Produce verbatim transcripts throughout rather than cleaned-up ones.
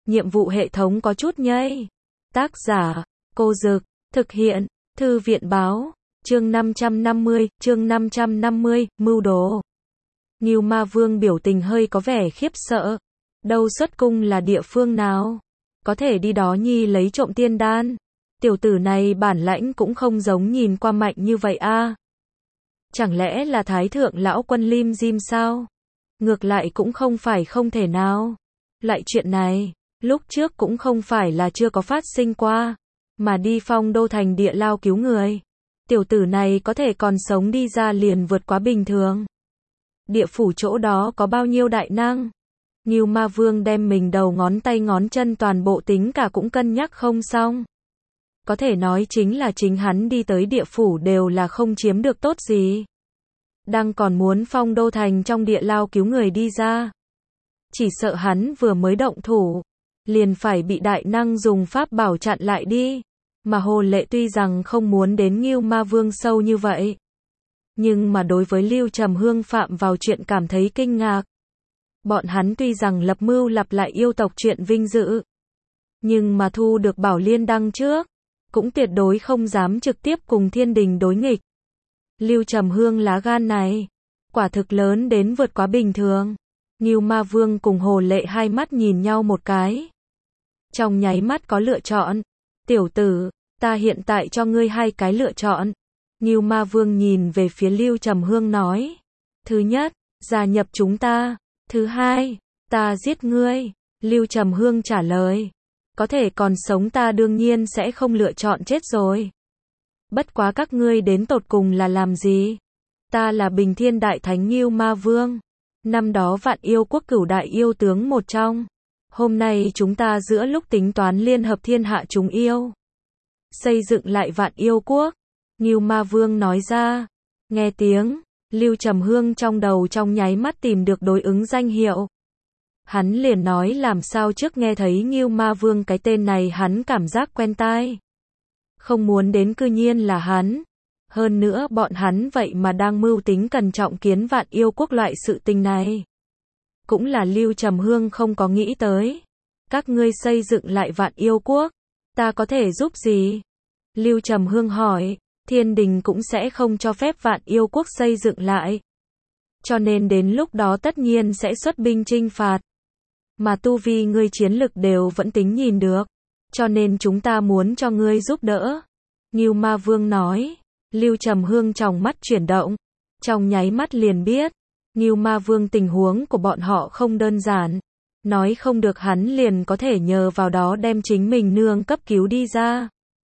nhiệm vụ hệ thống có chút nhây. Tác giả, Cô Dực, thực hiện, Thư viện Báo, chương năm trăm năm mươi, chương năm trăm năm mươi, mưu đồ. Ngưu Ma Vương biểu tình hơi có vẻ khiếp sợ. Đâu xuất cung là địa phương nào? Có thể đi đó nhi lấy trộm tiên đan. Tiểu tử này bản lãnh cũng không giống nhìn qua mạnh như vậy a. Chẳng lẽ là Thái thượng lão quân Lim Dim sao? Ngược lại cũng không phải không thể nào. Lại chuyện này, lúc trước cũng không phải là chưa có phát sinh qua, mà đi Phong Đô thành địa lao cứu người. Tiểu tử này có thể còn sống đi ra liền vượt quá bình thường. Địa phủ chỗ đó có bao nhiêu đại năng? Ngưu Ma Vương đem mình đầu ngón tay ngón chân toàn bộ tính cả cũng cân nhắc không xong. Có thể nói chính là chính hắn đi tới địa phủ đều là không chiếm được tốt gì. Đang còn muốn Phong Đô thành trong địa lao cứu người đi ra. Chỉ sợ hắn vừa mới động thủ, liền phải bị đại năng dùng pháp bảo chặn lại đi. Mà Hồ Lệ tuy rằng không muốn đến Ngưu Ma Vương sâu như vậy, nhưng mà đối với Lưu Trầm Hương phạm vào chuyện cảm thấy kinh ngạc. Bọn hắn tuy rằng lập mưu lặp lại yêu tộc chuyện vinh dự, nhưng mà thu được Bảo Liên đăng trước, cũng tuyệt đối không dám trực tiếp cùng thiên đình đối nghịch. Lưu Trầm Hương lá gan này, quả thực lớn đến vượt quá bình thường. Ngưu Ma Vương cùng Hồ Lệ hai mắt nhìn nhau một cái. Trong nháy mắt có lựa chọn. Tiểu tử, ta hiện tại cho ngươi hai cái lựa chọn. Ngưu Ma Vương nhìn về phía Lưu Trầm Hương nói. Thứ nhất, gia nhập chúng ta. Thứ hai, ta giết ngươi. Lưu Trầm Hương trả lời. Có thể còn sống ta đương nhiên sẽ không lựa chọn chết rồi. Bất quá các ngươi đến tột cùng là làm gì? Ta là Bình Thiên Đại Thánh Ngưu Ma Vương. Năm đó Vạn Yêu Quốc cửu đại yêu tướng một trong. Hôm nay chúng ta giữa lúc tính toán liên hợp thiên hạ chúng yêu, xây dựng lại Vạn Yêu Quốc. Ngưu Ma Vương nói ra. Nghe tiếng, Lưu Trầm Hương trong đầu trong nháy mắt tìm được đối ứng danh hiệu. Hắn liền nói làm sao trước nghe thấy Ngưu Ma Vương cái tên này hắn cảm giác quen tai. Không muốn đến cư nhiên là hắn. Hơn nữa bọn hắn vậy mà đang mưu tính cẩn trọng kiến Vạn Yêu Quốc loại sự tình này. Cũng là Lưu Trầm Hương không có nghĩ tới. Các ngươi xây dựng lại Vạn Yêu Quốc, ta có thể giúp gì? Lưu Trầm Hương hỏi, thiên đình cũng sẽ không cho phép Vạn Yêu Quốc xây dựng lại. Cho nên đến lúc đó tất nhiên sẽ xuất binh chinh phạt. Mà tu vi ngươi chiến lực đều vẫn tính nhìn được. Cho nên chúng ta muốn cho ngươi giúp đỡ. Ngưu Ma Vương nói. Lưu Trầm Hương trong mắt chuyển động. Trong nháy mắt liền biết. Ngưu Ma Vương tình huống của bọn họ không đơn giản. Nói không được hắn liền có thể nhờ vào đó đem chính mình nương cấp cứu đi ra.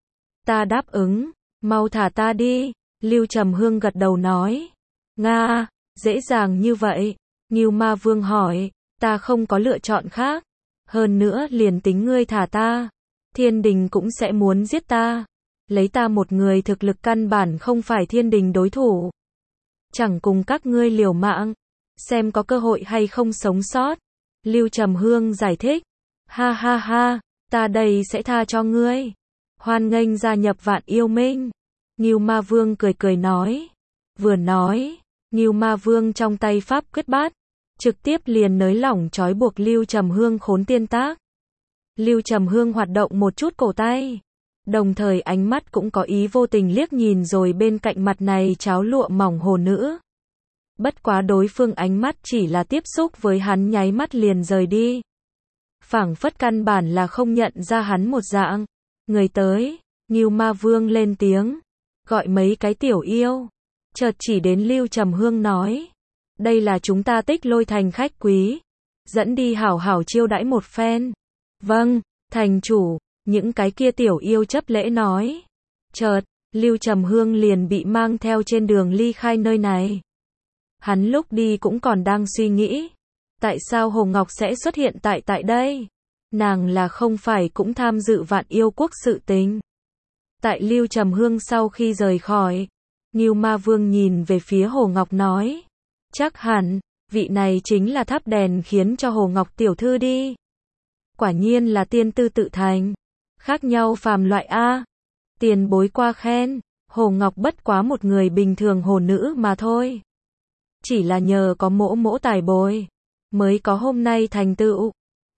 Ta đáp ứng. Mau thả ta đi. Lưu Trầm Hương gật đầu nói. Nga, dễ dàng như vậy. Ngưu Ma Vương hỏi. Ta không có lựa chọn khác. Hơn nữa liền tính ngươi thả ta, thiên đình cũng sẽ muốn giết ta. Lấy ta một người thực lực căn bản không phải thiên đình đối thủ. Chẳng cùng các ngươi liều mạng, xem có cơ hội hay không sống sót. Lưu Trầm Hương giải thích. Ha ha ha, ta đây sẽ tha cho ngươi. Hoan nghênh gia nhập Vạn Yêu Minh. Ngưu Ma Vương cười cười nói. Vừa nói, Ngưu Ma Vương trong tay pháp quyết bát, trực tiếp liền nới lỏng trói buộc Lưu Trầm Hương khốn tiên tác. Lưu Trầm Hương hoạt động một chút cổ tay. Đồng thời ánh mắt cũng có ý vô tình liếc nhìn rồi bên cạnh mặt này cháo lụa mỏng hồ nữ. Bất quá đối phương ánh mắt chỉ là tiếp xúc với hắn nháy mắt liền rời đi. Phảng phất căn bản là không nhận ra hắn một dạng. Người tới, Ngưu Ma Vương lên tiếng. Gọi mấy cái tiểu yêu. Chợt chỉ đến Lưu Trầm Hương nói. Đây là chúng ta Tích Lôi thành khách quý. Dẫn đi hảo hảo chiêu đãi một phen. Vâng, thành chủ. Những cái kia tiểu yêu chấp lễ nói. Chợt, Lưu Trầm Hương liền bị mang theo trên đường ly khai nơi này. Hắn lúc đi cũng còn đang suy nghĩ. Tại sao Hồ Ngọc sẽ xuất hiện tại tại đây? Nàng là không phải cũng tham dự Vạn Yêu Quốc sự tình. Tại Lưu Trầm Hương sau khi rời khỏi, Ngưu Ma Vương nhìn về phía Hồ Ngọc nói. Chắc hẳn, vị này chính là thắp đèn khiến cho Hồ Ngọc tiểu thư đi. Quả nhiên là tiên tư tự thành. Khác nhau phàm loại A. Tiền bối qua khen. Hồ Ngọc bất quá một người bình thường hồ nữ mà thôi. Chỉ là nhờ có mỗ mỗ tài bồi, mới có hôm nay thành tựu.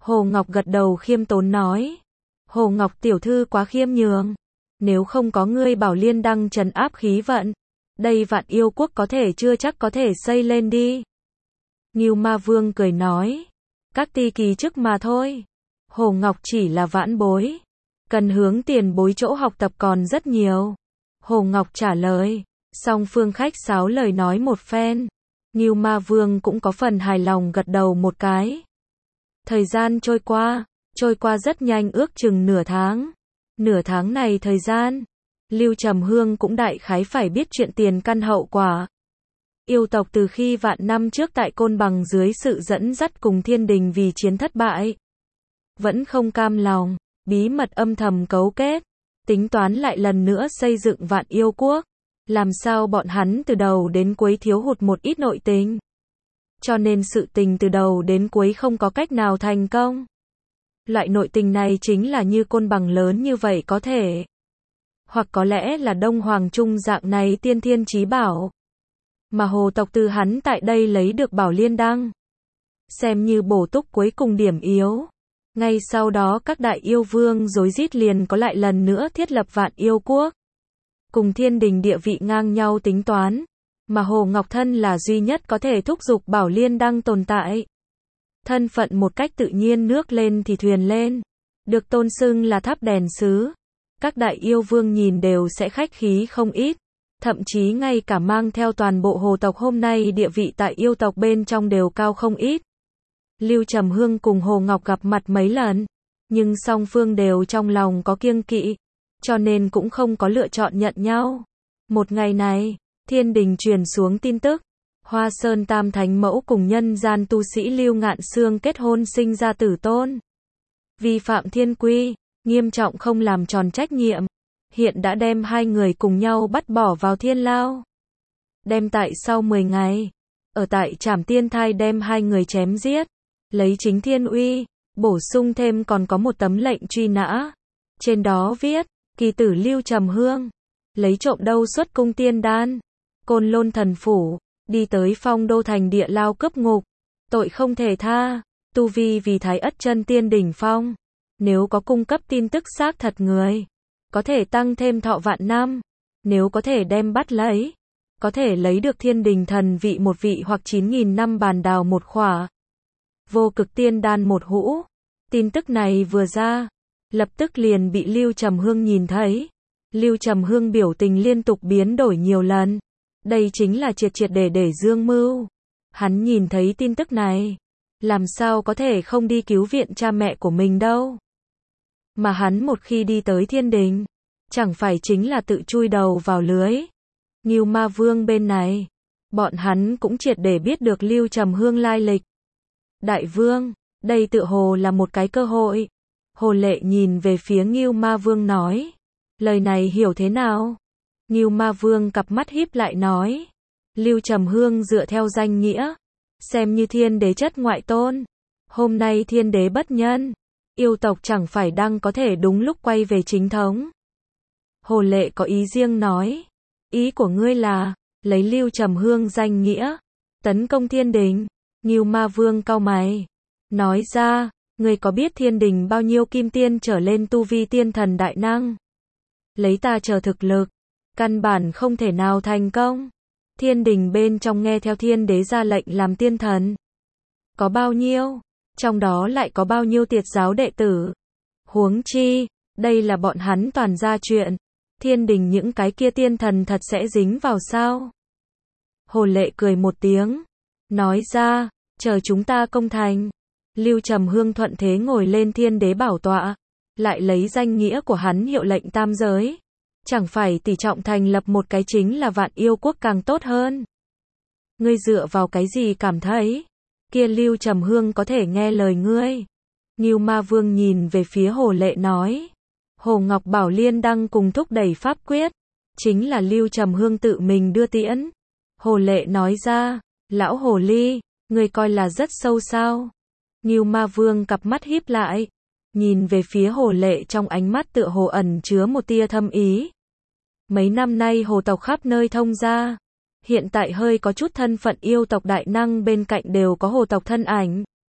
Hồ Ngọc gật đầu khiêm tốn nói. Hồ Ngọc tiểu thư quá khiêm nhường. Nếu không có ngươi Bảo Liên Đăng trấn áp khí vận, đây Vạn Yêu Quốc có thể chưa chắc có thể xây lên đi. Ngưu Ma Vương cười nói. Các ti kỳ chức mà thôi. Hồ Ngọc chỉ là vãn bối. Cần hướng tiền bối chỗ học tập còn rất nhiều. Hồ Ngọc trả lời. Song phương khách sáo lời nói một phen. Ngưu Ma Vương cũng có phần hài lòng gật đầu một cái. Thời gian trôi qua, trôi qua rất nhanh ước chừng nửa tháng. Nửa tháng này thời gian, Lưu Trầm Hương cũng đại khái phải biết chuyện tiền căn hậu quả. Yêu tộc từ khi vạn năm trước tại Côn Bằng dưới sự dẫn dắt cùng thiên đình vì chiến thất bại. Vẫn không cam lòng, bí mật âm thầm cấu kết, tính toán lại lần nữa xây dựng Vạn Yêu Quốc. Làm sao bọn hắn từ đầu đến cuối thiếu hụt một ít nội tình. Cho nên sự tình từ đầu đến cuối không có cách nào thành công. Loại nội tình này chính là như Côn Bằng lớn như vậy có thể. Hoặc có lẽ là Đông Hoàng Trung dạng này tiên thiên chí bảo. Mà hồ tộc từ hắn tại đây lấy được Bảo Liên Đăng. Xem như bổ túc cuối cùng điểm yếu. Ngay sau đó các đại yêu vương rối rít liền có lại lần nữa thiết lập Vạn Yêu Quốc. Cùng thiên đình địa vị ngang nhau tính toán. Mà Hồ Ngọc Thân là duy nhất có thể thúc giục Bảo Liên Đăng tồn tại. Thân phận một cách tự nhiên nước lên thì thuyền lên. Được tôn xưng là tháp đèn sứ. Các đại yêu vương nhìn đều sẽ khách khí không ít. Thậm chí ngay cả mang theo toàn bộ hồ tộc hôm nay địa vị tại yêu tộc bên trong đều cao không ít. Lưu Trầm Hương cùng Hồ Ngọc gặp mặt mấy lần. Nhưng song phương đều trong lòng có kiêng kỵ. Cho nên cũng không có lựa chọn nhận nhau. Một ngày này, thiên đình truyền xuống tin tức. Hoa Sơn Tam Thánh Mẫu cùng nhân gian tu sĩ Lưu Ngạn Xương kết hôn sinh ra tử tôn. Vi phạm thiên quy, nghiêm trọng không làm tròn trách nhiệm. Hiện đã đem hai người cùng nhau bắt bỏ vào thiên lao. Đem tại sau mười ngày, ở tại Trảm Tiên Thai đem hai người chém giết. Lấy chính thiên uy, bổ sung thêm còn có một tấm lệnh truy nã. Trên đó viết, kỳ tử Lưu Trầm Hương, lấy trộm đâu xuất cung tiên đan. Côn Lôn thần phủ, đi tới Phong Đô thành địa lao cướp ngục. Tội không thể tha, tu vi vì Thái Ất chân tiên đỉnh phong. Nếu có cung cấp tin tức xác thật người, có thể tăng thêm thọ vạn năm. Nếu có thể đem bắt lấy, có thể lấy được thiên đình thần vị một vị hoặc chín nghìn năm bàn đào một khỏa. Vô cực tiên đan một hũ. Tin tức này vừa ra, lập tức liền bị Lưu Trầm Hương nhìn thấy. Lưu Trầm Hương biểu tình liên tục biến đổi nhiều lần. Đây chính là triệt triệt để để dương mưu. Hắn nhìn thấy tin tức này, làm sao có thể không đi cứu viện cha mẹ của mình đâu. Mà hắn một khi đi tới thiên đình, chẳng phải chính là tự chui đầu vào lưới. Ngưu Ma Vương bên này, bọn hắn cũng triệt để biết được Lưu Trầm Hương lai lịch. Đại vương, đây tựa hồ là một cái cơ hội. Hồ Lệ nhìn về phía Ngưu Ma Vương nói. Lời này hiểu thế nào? Ngưu Ma Vương cặp mắt híp lại nói. Lưu Trầm Hương dựa theo danh nghĩa, xem như thiên đế chất ngoại tôn. Hôm nay thiên đế bất nhân, yêu tộc chẳng phải đang có thể đúng lúc quay về chính thống. Hồ Lệ có ý riêng nói. Ý của ngươi là, lấy Lưu Trầm Hương danh nghĩa, tấn công thiên đình. Ngưu Ma Vương cau mày, nói ra, ngươi có biết thiên đình bao nhiêu kim tiên trở lên tu vi tiên thần đại năng? Lấy ta chờ thực lực, căn bản không thể nào thành công. Thiên đình bên trong nghe theo thiên đế ra lệnh làm tiên thần. Có bao nhiêu? Trong đó lại có bao nhiêu tiệt giáo đệ tử? Huống chi, đây là bọn hắn toàn ra chuyện. Thiên đình những cái kia tiên thần thật sẽ dính vào sao? Hồ Lệ cười một tiếng, nói ra, chờ chúng ta công thành. Lưu Trầm Hương thuận thế ngồi lên thiên đế bảo tọa, lại lấy danh nghĩa của hắn hiệu lệnh tam giới. Chẳng phải tỷ trọng thành lập một cái chính là Vạn Yêu Quốc càng tốt hơn. Ngươi dựa vào cái gì cảm thấy kia Lưu Trầm Hương có thể nghe lời ngươi? Ngưu Ma Vương nhìn về phía Hồ Lệ nói. Hồ Ngọc Bảo Liên Đăng cùng thúc đẩy pháp quyết, chính là Lưu Trầm Hương tự mình đưa tiễn. Hồ Lệ nói ra, lão hồ ly, ngươi coi là rất sâu sao? Ngưu Ma Vương cặp mắt híp lại, nhìn về phía Hồ Lệ trong ánh mắt tựa hồ ẩn chứa một tia thâm ý. Mấy năm nay hồ tộc khắp nơi thông ra, hiện tại hơi có chút thân phận yêu tộc đại năng bên cạnh đều có hồ tộc thân ảnh.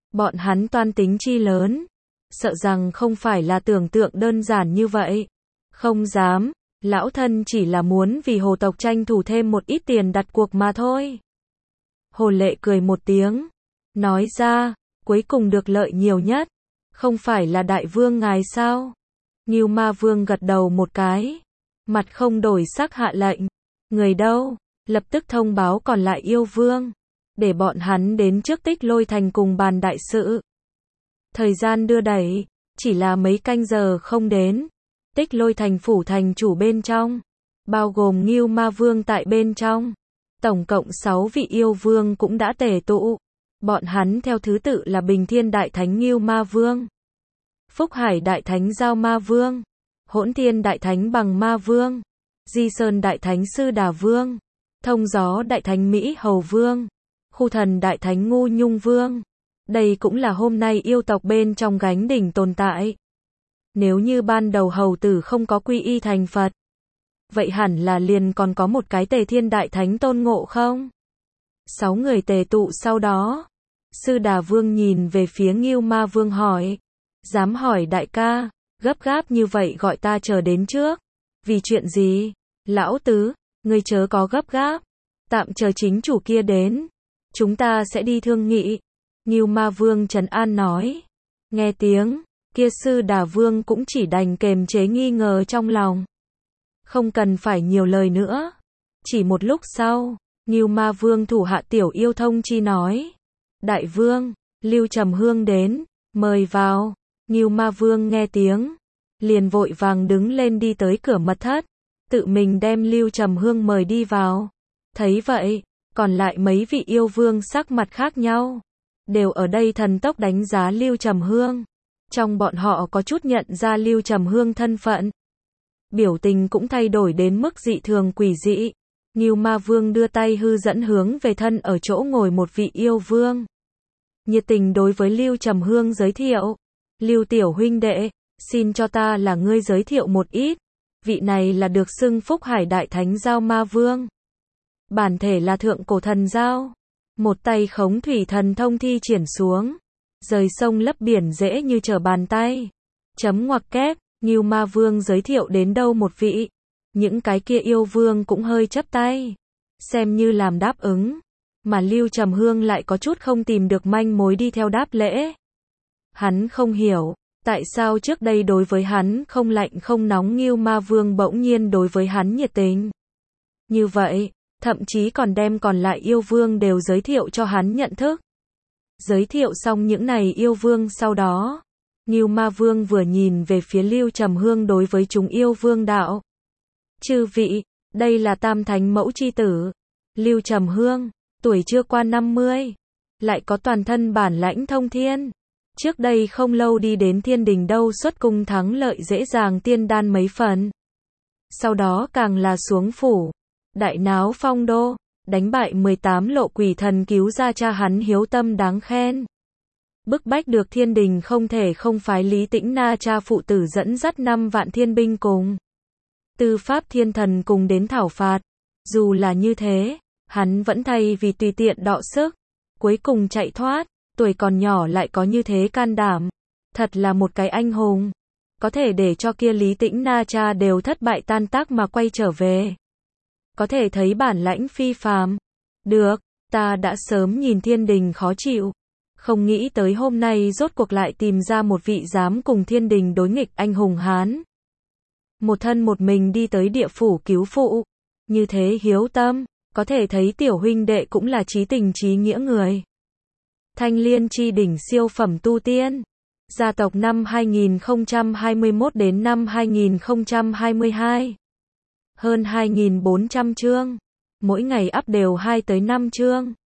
Bọn hắn toan tính chi lớn, sợ rằng không phải là tưởng tượng đơn giản như vậy. Không dám, lão thân chỉ là muốn vì hồ tộc tranh thủ thêm một ít tiền đặt cuộc mà thôi. Hồ Lệ cười một tiếng, nói ra, cuối cùng được lợi nhiều nhất, không phải là đại vương ngài sao? Ngưu Ma Vương gật đầu một cái, mặt không đổi sắc hạ lệnh, người đâu, lập tức thông báo còn lại yêu vương, để bọn hắn đến trước Tích Lôi Thành cùng bàn đại sự. Thời gian đưa đẩy, chỉ là mấy canh giờ không đến, Tích Lôi Thành phủ thành chủ bên trong, bao gồm Ngưu Ma Vương tại bên trong, tổng cộng sáu vị yêu vương cũng đã tề tụ. Bọn hắn theo thứ tự là Bình Thiên Đại Thánh Ngưu Ma Vương, Phúc Hải Đại Thánh Giao Ma Vương, Hỗn Thiên Đại Thánh Bằng Ma Vương, Di Sơn Đại Thánh Sư Đà Vương, Thông Gió Đại Thánh Mỹ Hầu Vương, Khu Thần Đại Thánh Ngu Nhung Vương. Đây cũng là hôm nay yêu tộc bên trong gánh đỉnh tồn tại. Nếu như ban đầu hầu tử không có quy y thành Phật, vậy hẳn là liền còn có một cái Tề Thiên Đại Thánh Tôn Ngộ không? Sáu người tề tụ sau đó, Sư Đà Vương nhìn về phía Ngưu Ma Vương hỏi, dám hỏi đại ca, gấp gáp như vậy gọi ta chờ đến trước, vì chuyện gì? Lão tứ, ngươi chớ có gấp gáp, tạm chờ chính chủ kia đến, chúng ta sẽ đi thương nghị. Ngưu Ma Vương trấn an nói, nghe tiếng, kia Sư Đà Vương cũng chỉ đành kềm chế nghi ngờ trong lòng. Không cần phải nhiều lời nữa. Chỉ một lúc sau, Ngưu Ma Vương thủ hạ tiểu yêu thông chi nói, đại vương, Lưu Trầm Hương đến, mời vào. Ngưu Ma Vương nghe tiếng, liền vội vàng đứng lên đi tới cửa mật thất, tự mình đem Lưu Trầm Hương mời đi vào. Thấy vậy, còn lại mấy vị yêu vương sắc mặt khác nhau, đều ở đây thần tốc đánh giá Lưu Trầm Hương. Trong bọn họ có chút nhận ra Lưu Trầm Hương thân phận, biểu tình cũng thay đổi đến mức dị thường quỷ dị. Ngưu Ma Vương đưa tay hư dẫn hướng về thân ở chỗ ngồi một vị yêu vương, nhiệt tình đối với Lưu Trầm Hương giới thiệu, Lưu tiểu huynh đệ, xin cho ta là ngươi giới thiệu một ít, vị này là được xưng Phúc Hải Đại Thánh Giao Ma Vương, bản thể là thượng cổ thần giao, một tay khống thủy thần thông thi triển xuống, rời sông lấp biển dễ như trở bàn tay. Chấm ngoặc kép, Ngưu Ma Vương giới thiệu đến đâu một vị, những cái kia yêu vương cũng hơi chắp tay, xem như làm đáp ứng, mà Lưu Trầm Hương lại có chút không tìm được manh mối đi theo đáp lễ. Hắn không hiểu, tại sao trước đây đối với hắn không lạnh không nóng Ngưu Ma Vương bỗng nhiên đối với hắn nhiệt tình. Như vậy, thậm chí còn đem còn lại yêu vương đều giới thiệu cho hắn nhận thức. Giới thiệu xong những này yêu vương sau đó, Ngưu Ma Vương vừa nhìn về phía Lưu Trầm Hương đối với chúng yêu vương đạo, chư vị, đây là Tam Thánh Mẫu chi tử, Lưu Trầm Hương, tuổi chưa qua năm mươi, lại có toàn thân bản lãnh thông thiên. Trước đây không lâu đi đến thiên đình đâu xuất cung thắng lợi dễ dàng tiên đan mấy phần. Sau đó càng là xuống phủ, đại náo phong đô, đánh bại mười tám lộ quỷ thần cứu ra cha hắn hiếu tâm đáng khen. Bức bách được thiên đình không thể không phái Lý Tĩnh Na cha phụ tử dẫn dắt năm vạn thiên binh cùng Tư Pháp Thiên Thần cùng đến thảo phạt. Dù là như thế, hắn vẫn thay vì tùy tiện đọ sức, cuối cùng chạy thoát, tuổi còn nhỏ lại có như thế can đảm. Thật là một cái anh hùng. Có thể để cho kia Lý Tĩnh Na cha đều thất bại tan tác mà quay trở về. Có thể thấy bản lãnh phi phàm. Được, ta đã sớm nhìn thiên đình khó chịu. Không nghĩ tới hôm nay rốt cuộc lại tìm ra một vị dám cùng thiên đình đối nghịch anh hùng Hán. Một thân một mình đi tới địa phủ cứu phụ. Như thế hiếu tâm, có thể thấy tiểu huynh đệ cũng là chí tình chí nghĩa người. Thanh Liên chi đỉnh siêu phẩm tu tiên. Gia tộc năm hai nghìn không trăm hai mươi mốt đến năm hai nghìn không trăm hai mươi hai. Hơn hai nghìn bốn trăm chương. Mỗi ngày up đều hai tới năm chương.